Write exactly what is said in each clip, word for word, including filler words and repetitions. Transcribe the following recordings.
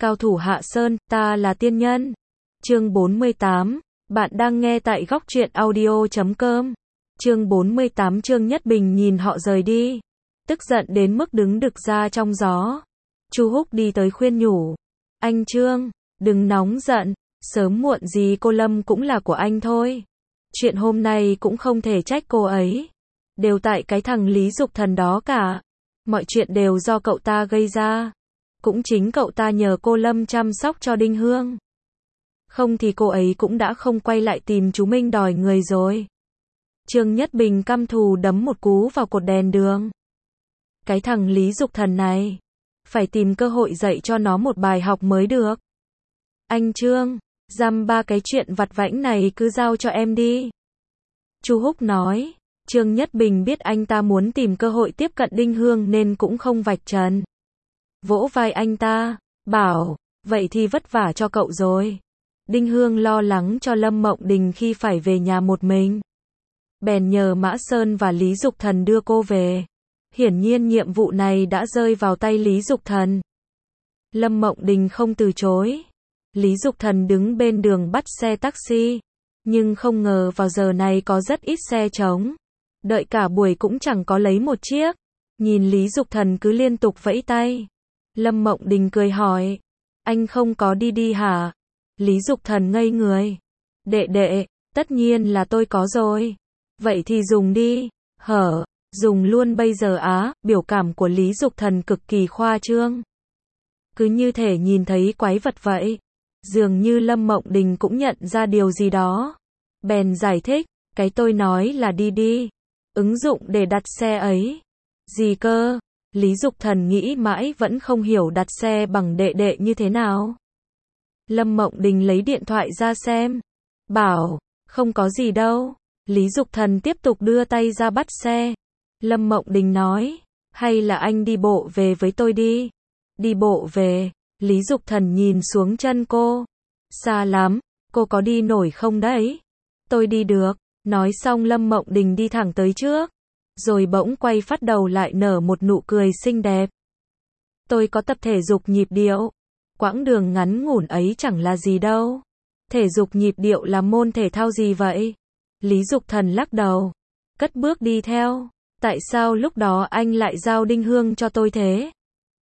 Cao thủ Hạ Sơn, ta là tiên nhân. Chương bốn mươi tám, bạn đang nghe tại góc truyện audio chấm com. Chương bốn mươi tám Trương Nhất Bình nhìn họ rời đi, tức giận đến mức đứng đực ra trong gió. Chu Húc đi tới khuyên nhủ, anh Trương, đừng nóng giận, sớm muộn gì cô Lâm cũng là của anh thôi. Chuyện hôm nay cũng không thể trách cô ấy, đều tại cái thằng Lý Dục Thần đó cả. Mọi chuyện đều do cậu ta gây ra. Cũng chính cậu ta nhờ cô Lâm chăm sóc cho Đinh Hương. Không thì cô ấy cũng đã không quay lại tìm chú Minh đòi người rồi. Trương Nhất Bình căm thù đấm một cú vào cột đèn đường. Cái thằng Lý Dục Thần này, phải tìm cơ hội dạy cho nó một bài học mới được. Anh Trương, dăm ba cái chuyện vặt vãnh này cứ giao cho em đi. Chu Húc nói. Trương Nhất Bình biết anh ta muốn tìm cơ hội tiếp cận Đinh Hương nên cũng không vạch trần. Vỗ vai anh ta, bảo, vậy thì vất vả cho cậu rồi. Đinh Hương lo lắng cho Lâm Mộng Đình khi phải về nhà một mình. Bèn nhờ Mã Sơn và Lý Dục Thần đưa cô về. Hiển nhiên nhiệm vụ này đã rơi vào tay Lý Dục Thần. Lâm Mộng Đình không từ chối. Lý Dục Thần đứng bên đường bắt xe taxi. Nhưng không ngờ vào giờ này có rất ít xe trống. Đợi cả buổi cũng chẳng có lấy một chiếc. Nhìn Lý Dục Thần cứ liên tục vẫy tay. Lâm Mộng Đình cười hỏi, anh không có đi đi hả? Lý Dục Thần ngây người. Đệ đệ, tất nhiên là tôi có rồi. Vậy thì dùng đi. Hở, dùng luôn bây giờ á. Biểu cảm của Lý Dục Thần cực kỳ khoa trương. Cứ như thể nhìn thấy quái vật vậy. Dường như Lâm Mộng Đình cũng nhận ra điều gì đó. Bèn giải thích, cái tôi nói là đi đi. Ứng dụng để đặt xe ấy. Gì cơ? Lý Dục Thần nghĩ mãi vẫn không hiểu đặt xe bằng đệ đệ như thế nào. Lâm Mộng Đình lấy điện thoại ra xem. Bảo, không có gì đâu. Lý Dục Thần tiếp tục đưa tay ra bắt xe. Lâm Mộng Đình nói, hay là anh đi bộ về với tôi đi. Đi bộ về. Lý Dục Thần nhìn xuống chân cô. Xa lắm, cô có đi nổi không đấy? Tôi đi được. Nói xong Lâm Mộng Đình đi thẳng tới trước. Rồi bỗng quay phát đầu lại nở một nụ cười xinh đẹp. Tôi có tập thể dục nhịp điệu. Quãng đường ngắn ngủn ấy chẳng là gì đâu. Thể dục nhịp điệu là môn thể thao gì vậy? Lý Dục Thần lắc đầu. Cất bước đi theo. Tại sao lúc đó anh lại giao Đinh Hương cho tôi thế?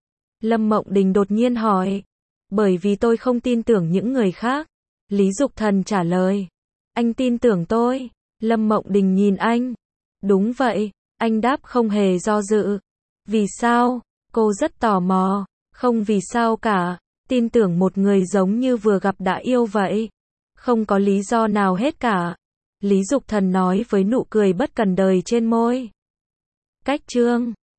Lâm Mộng Đình đột nhiên hỏi. Bởi vì tôi không tin tưởng những người khác. Lý Dục Thần trả lời. Anh tin tưởng tôi. Lâm Mộng Đình nhìn anh. Đúng vậy. Anh đáp không hề do dự. Vì sao? Cô rất tò mò. Không vì sao cả. Tin tưởng một người giống như vừa gặp đã yêu vậy. Không có lý do nào hết cả. Lý Dục Thần nói với nụ cười bất cần đời trên môi. Cách Trương.